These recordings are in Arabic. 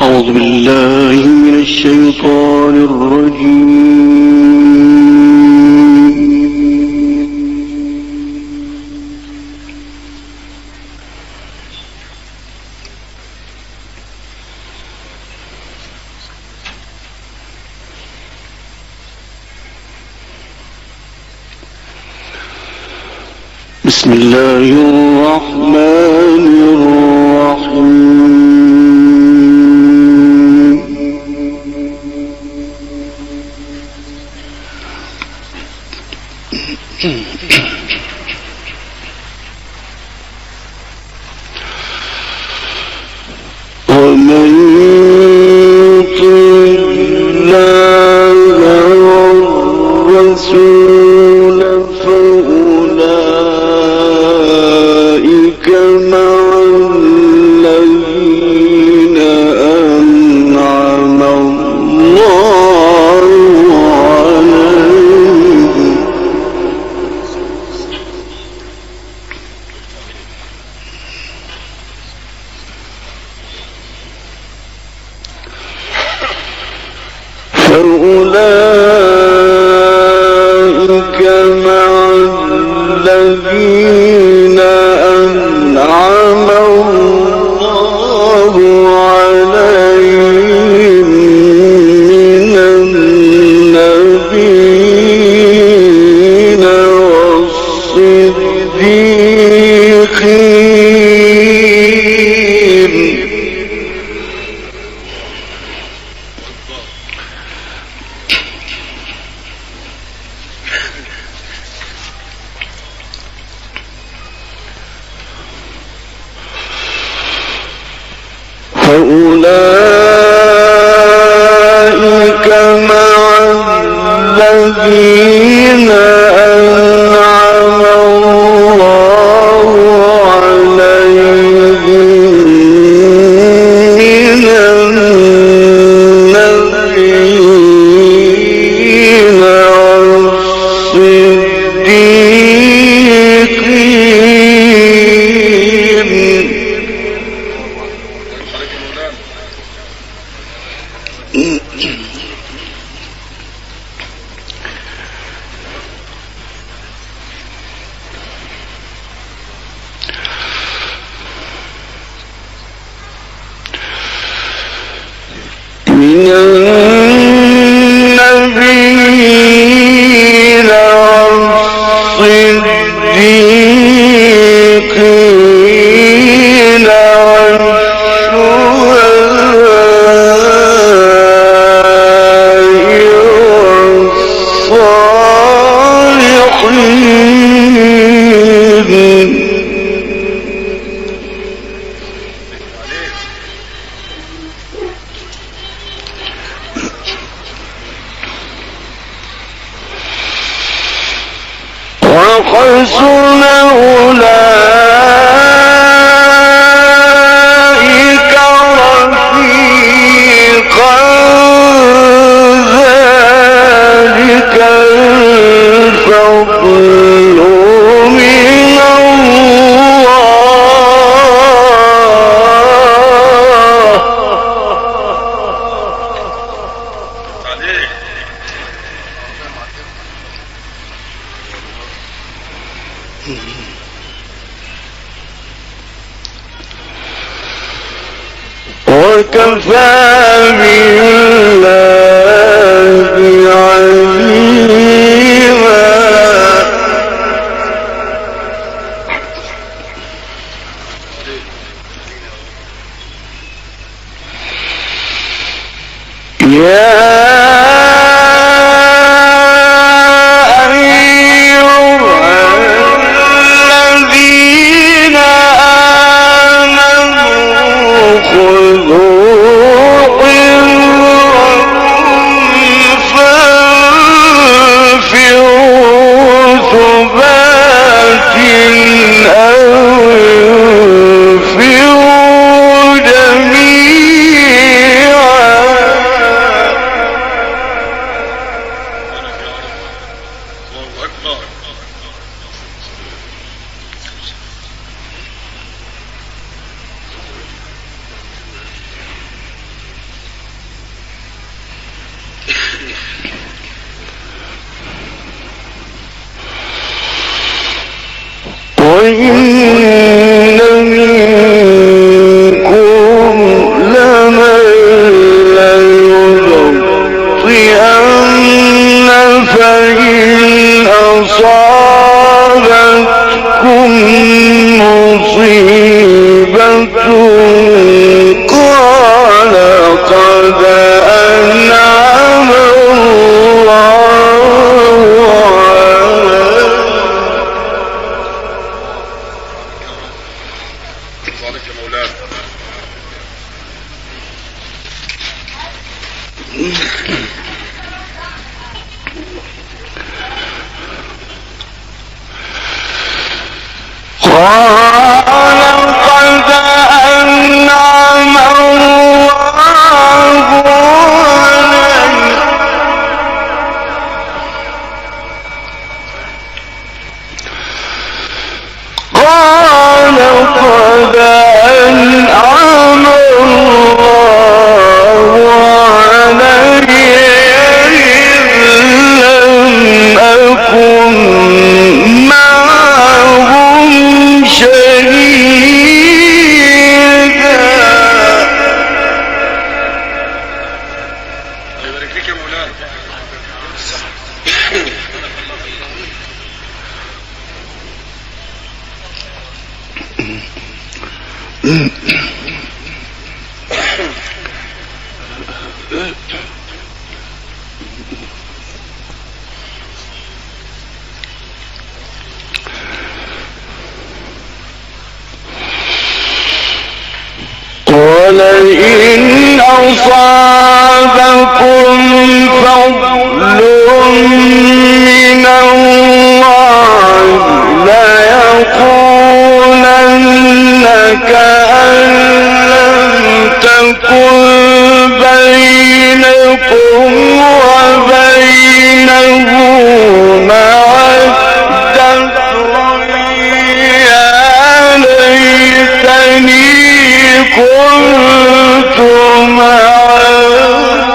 أعوذ بالله من الشيطان الرجيم. بسم الله الرحمن الرحيم. ومن يطع الله والرسول فأولئك مع الذين أنعم الله عليهم من النبيين والصديقين فأولئك مع الذين أنعم الله عليهم من النبيين والصديقين من النبيين والصديقين والصالحين وحسن أولئك رفيقا ذلك الفضل من الله وكفى بالله عليما عليك يا مولانا. قال قد أنعم الله علي قال قد أنعم الله علي إذ لم أكن معهم شهيدا. يبارك فيك يا مولانا. ولئن أصابكم فضل من الله ليقولن كأن لم تكن بينكم وبينه مودة يا ليتني كنت معهم.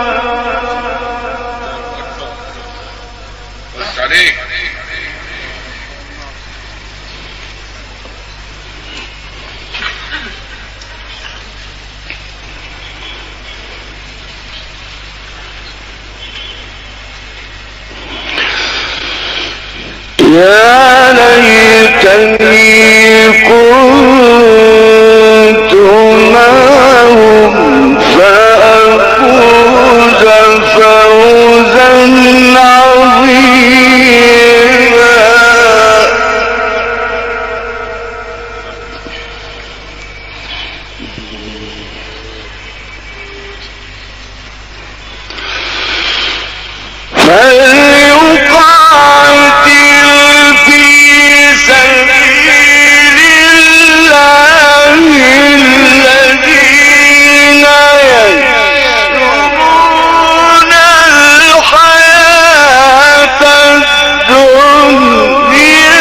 بس عليك. يا ليتني كنت معهم فأفوز فوزا عظيما. فليقاتل في سبيل الله الذين يشرون الحياة الدنيا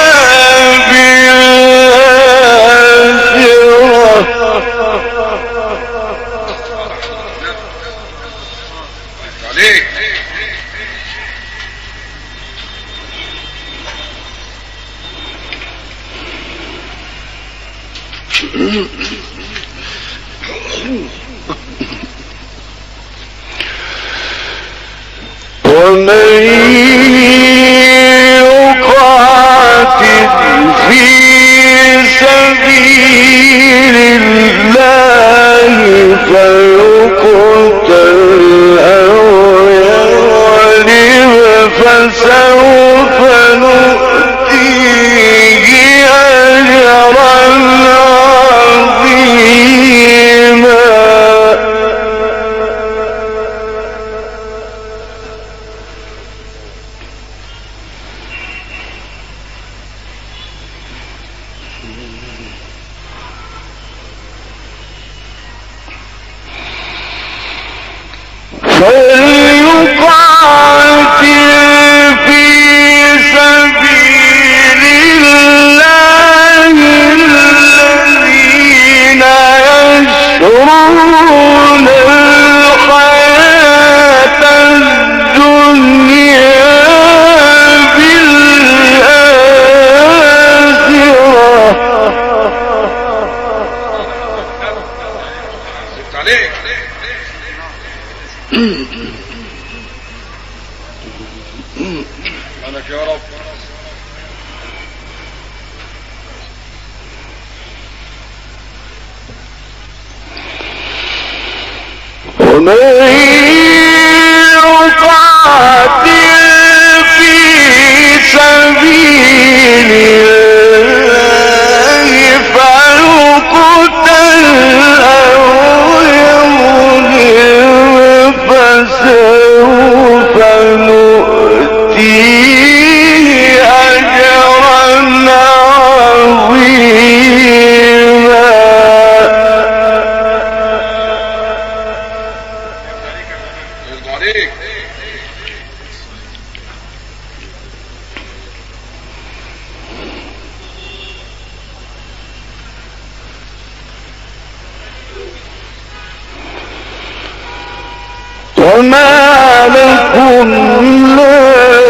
بالآخرة. عليك. ومن يقاتل في سبيل الله فيقتل أو يغلب فسوف نؤتيه أجرا عظيما. فليقاتل في سبيل الله الذين يشرون الحياة الدنيا بالآخرة. عليك. سبحانك يا رب. ومن يقاتل في سبيل الله لكم لا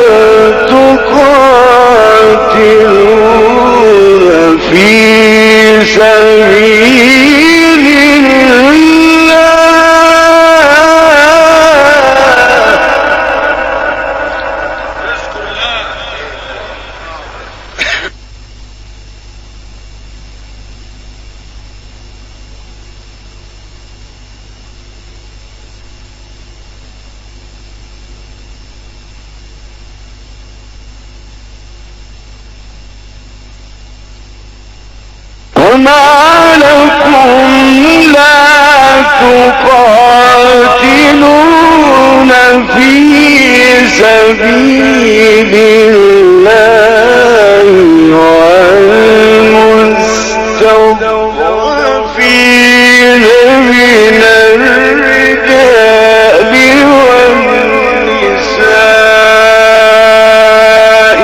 تقاتلون في سبيل الله وما لكم لا تقاتلون في سبيل الله والمستضعفين من الرجال والنساء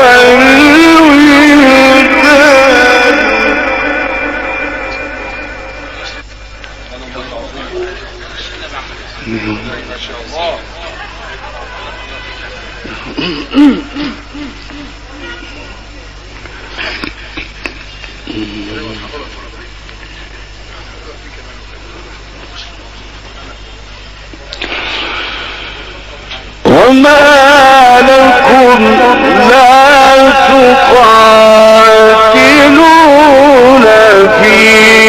والولدان ما شاء الله. وما لكم لا تقاتلون في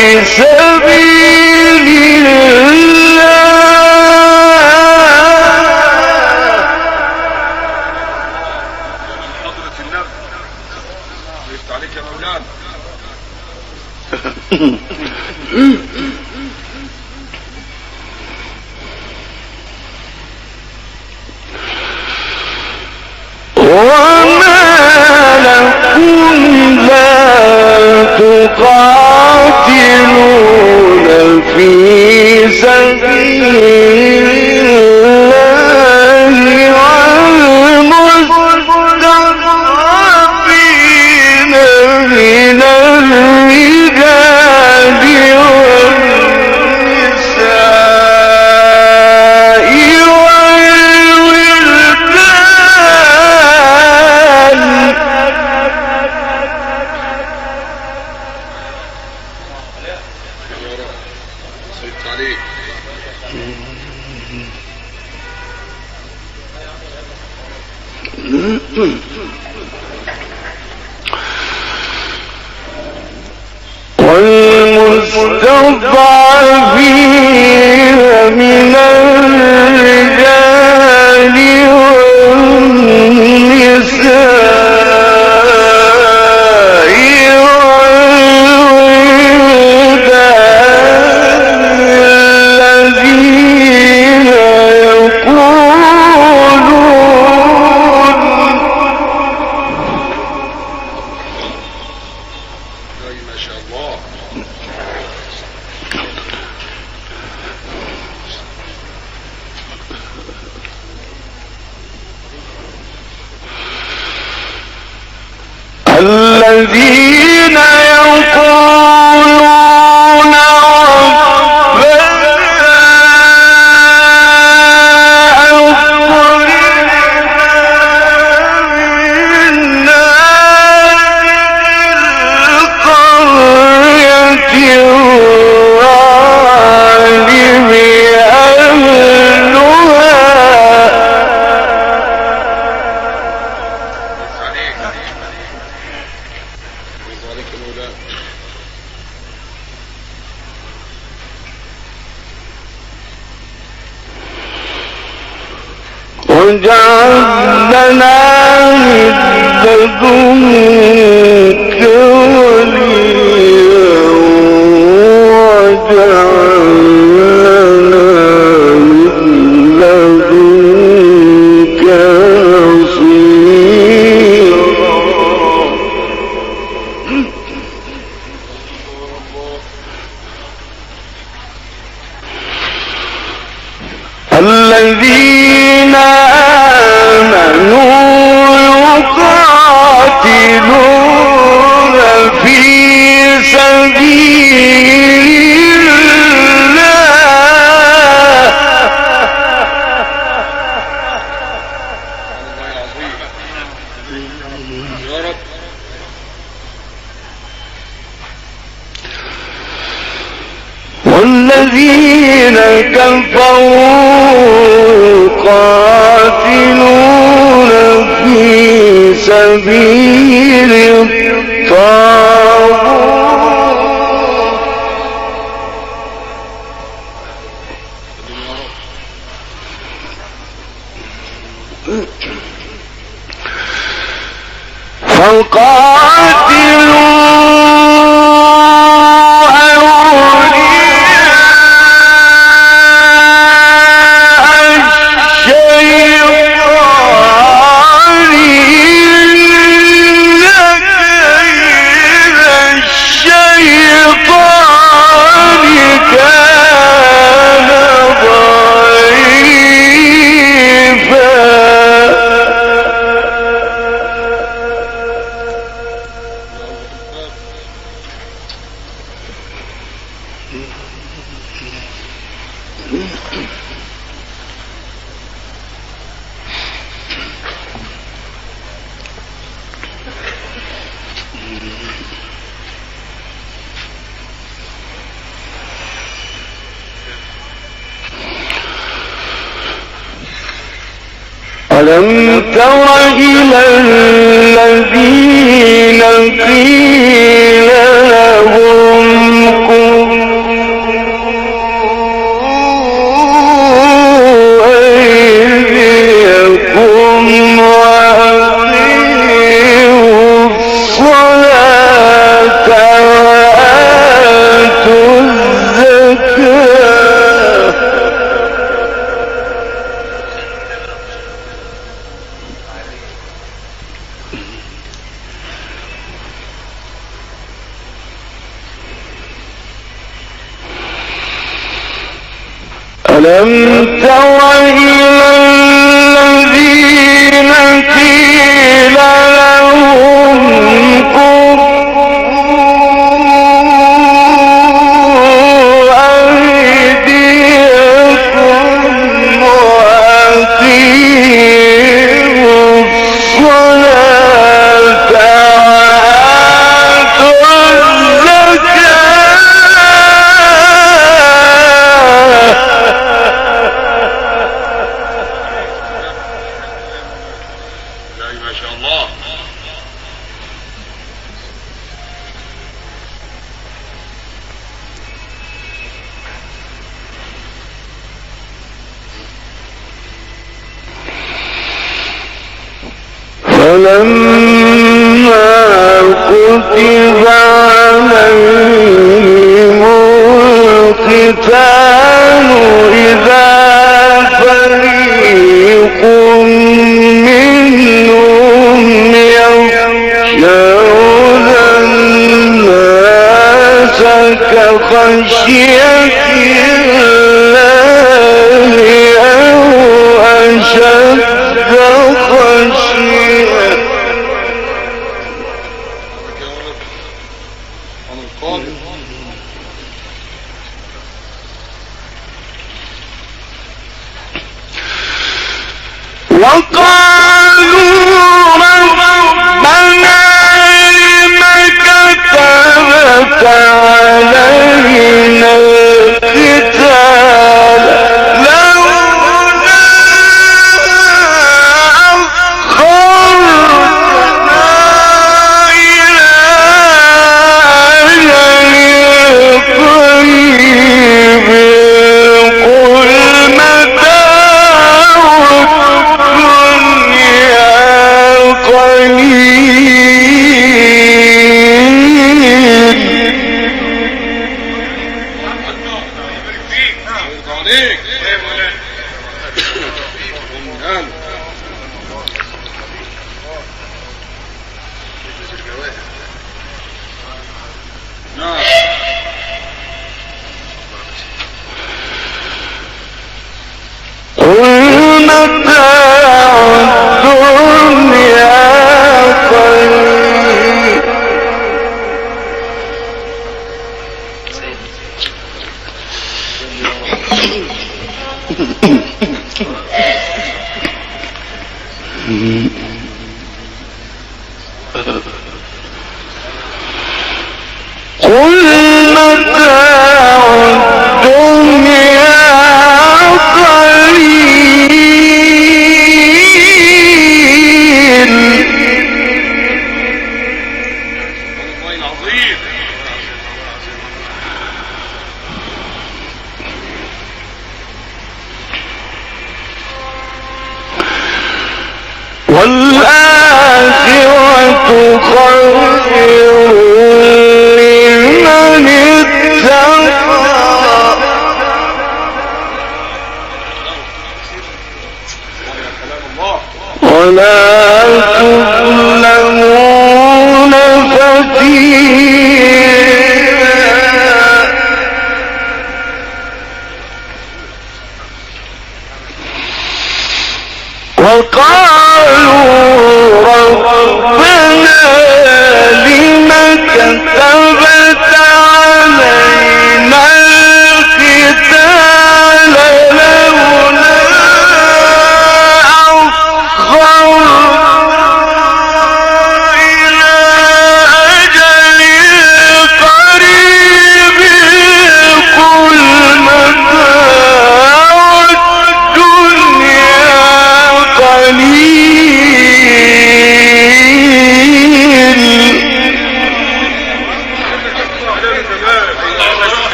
سبيل حضرة النبي ويفتح عليك يا مولانا. وما لكم لا تقاتلون في سبيل الله والمستضعفين من الرجال والنساء والولدان سيدت عليك. والمستضعفين من الرجال والنساء والولدان الذين يقولون ما شاء الله. الذين يقولون واجعل لنا من لدنك وليا واجعل لنا من لدنك نصيرا. الذين آمنوا يقاتلون في سبيل الله الذين كفروا قاتلون في سبيل الطاغوت فقاتلوا ألم تر إلى الذين قيل لهم كفوا أيديكم وأقيموا الصلاة وآتوا الزكاة ألم تر إلى الذين قيل لهم كفوا أيديكم وأقيموا الصلاة وآتوا الزكاة ما شاء الله. فلما كتب عليهم القتال إذا فريق منهم يخشون الناس كخشية الله أو أشد خشية. عن القادم وقالوا ربنا لم كتبت علينا القتال لولا أخرتنا إلى أجل قريب قل متاع الدنيا قليل. عليك نعم. قل متاع الدنيا قليل قل متاع الدنيا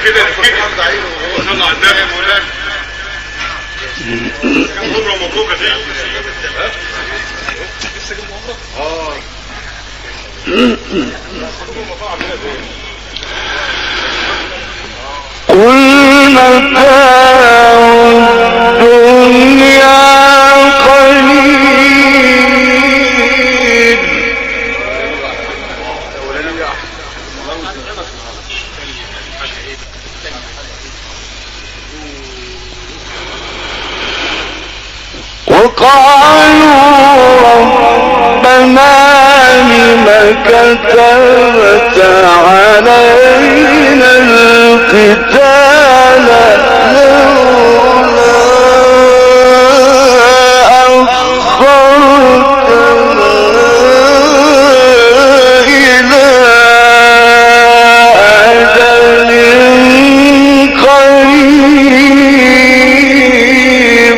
كده صلى على النبي مولانا كم عمره مبروكه دي قل متاع الدنيا قليل وقالوا ربنا لم كتبت علينا القتال لولا أخرتنا إلى أجل قريب.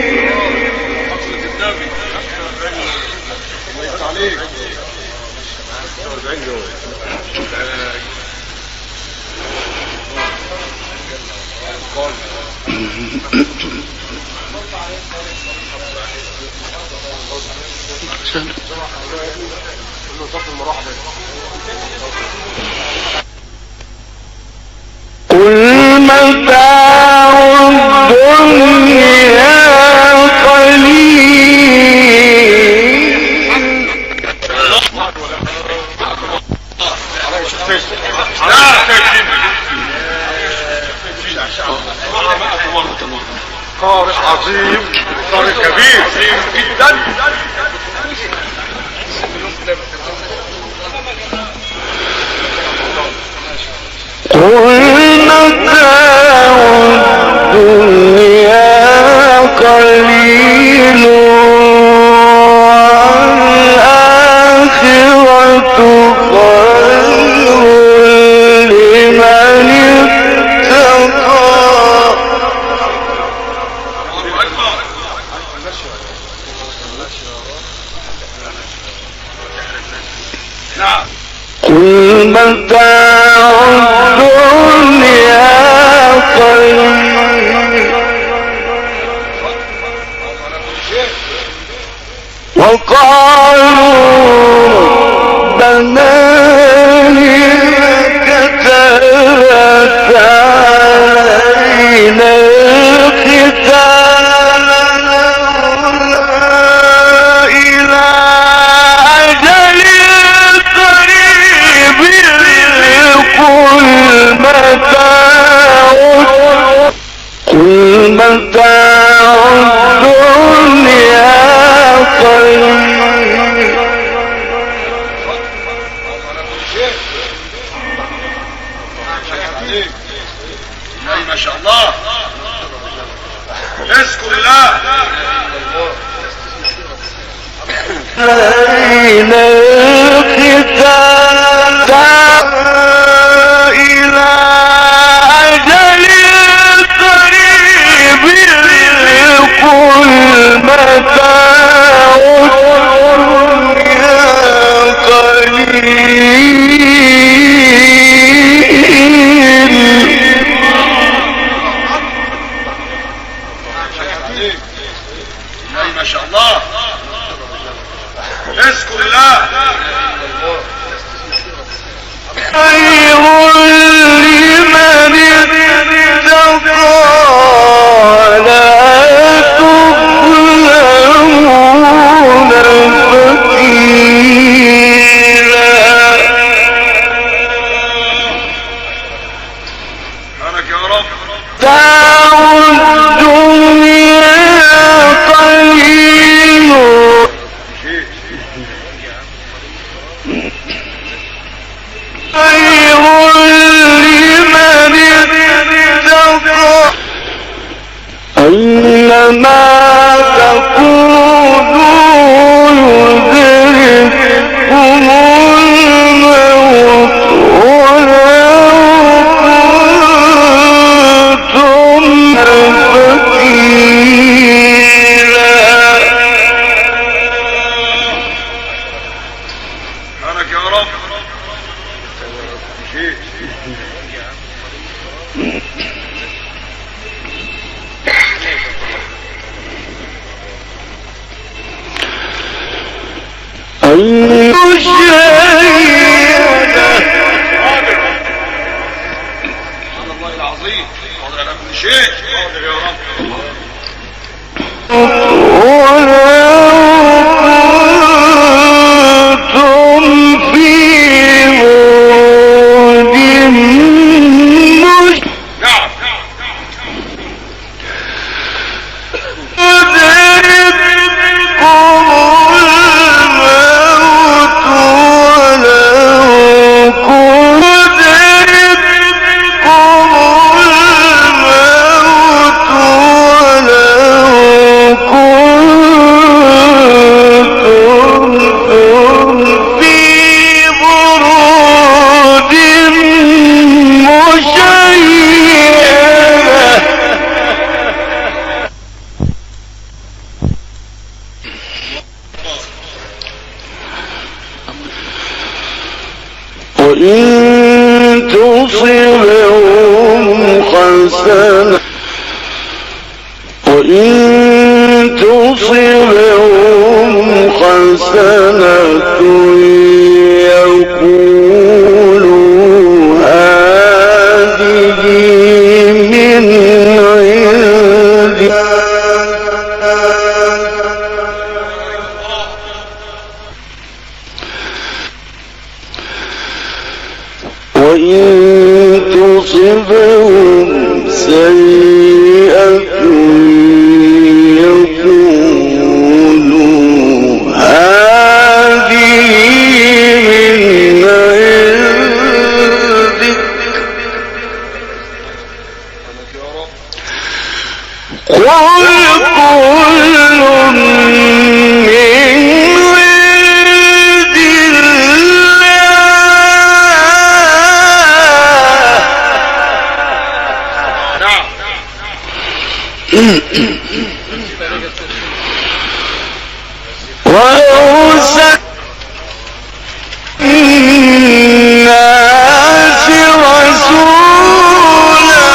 قل متاع الدنيا قليل طارق عظيم طارق كبير جدا قل متاع الدنيا قليل والآخرة خير لمن اتقى. قل متاع الدنيا قليل وقالوا ربنا لم كتبت علينا القتال لولا إلى أجل قريب. قل متاع الدنيا قليل ما شاء الله اذكر الله علينا القتال إلى أجل قريب. قل متاع الدنيا قليل ما شاء الله اذكر الله خير لمن اتقى لا تظلمون فتيلا. بارك يا رب متاع الدنيا قليل خير لمن اتقى أينما تكونوا يدرككم الموت ولو كنتم فقيرا. بارك يا رب وإن تصبهم حسنة يقولوا هذه من عند وإن تصبهم سيئة يقولوا هذه من عندك قل كل وأرسل الناس رسولا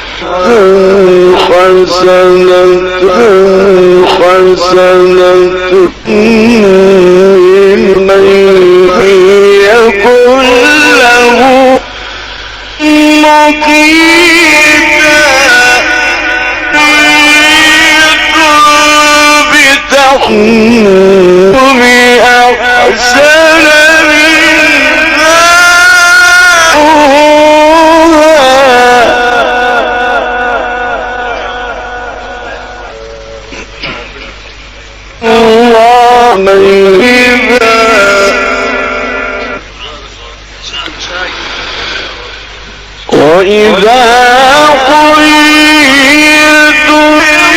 حسنة من يكن له مقيتا بتحكم أحسن وإذا قيلتم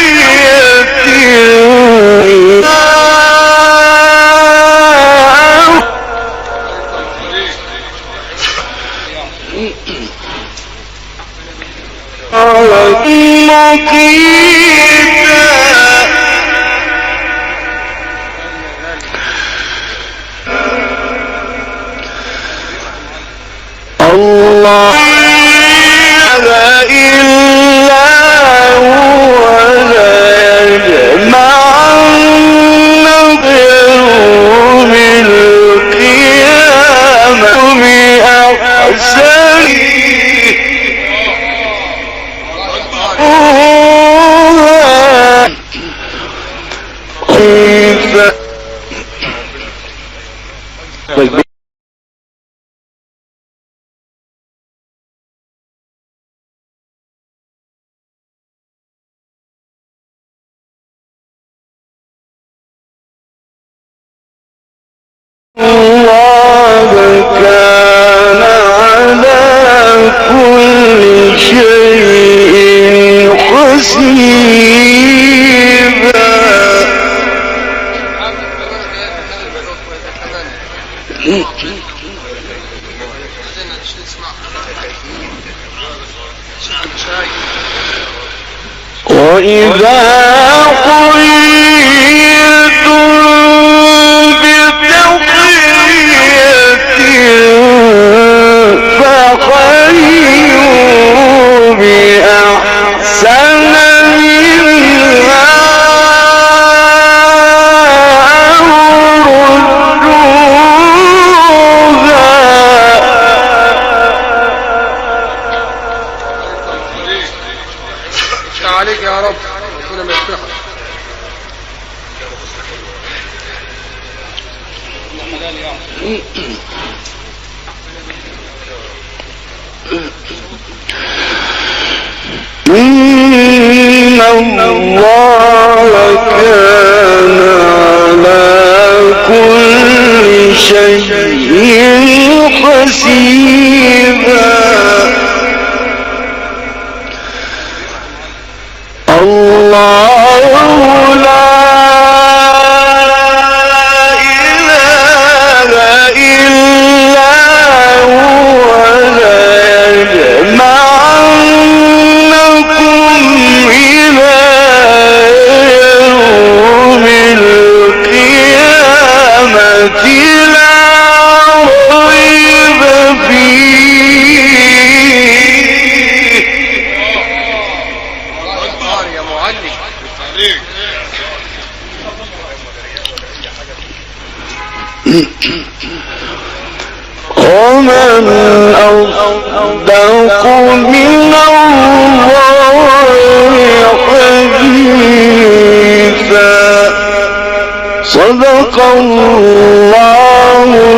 الله إلا هو ليجمعنكم يوم القيامة بأحسن الله كان على كل شيء حسيبا وإذا قيلتم فخيروا بأحسن منها أو ردوها عليك يا رب ربنا ما يفتحك إن الله كان على كل شيء حسيبا الله لا إله إلا هو ليجمعنكم إلى يوم القيامة لا ريب فيه يا معلم ومن أصدق من الله حديثا صدق الله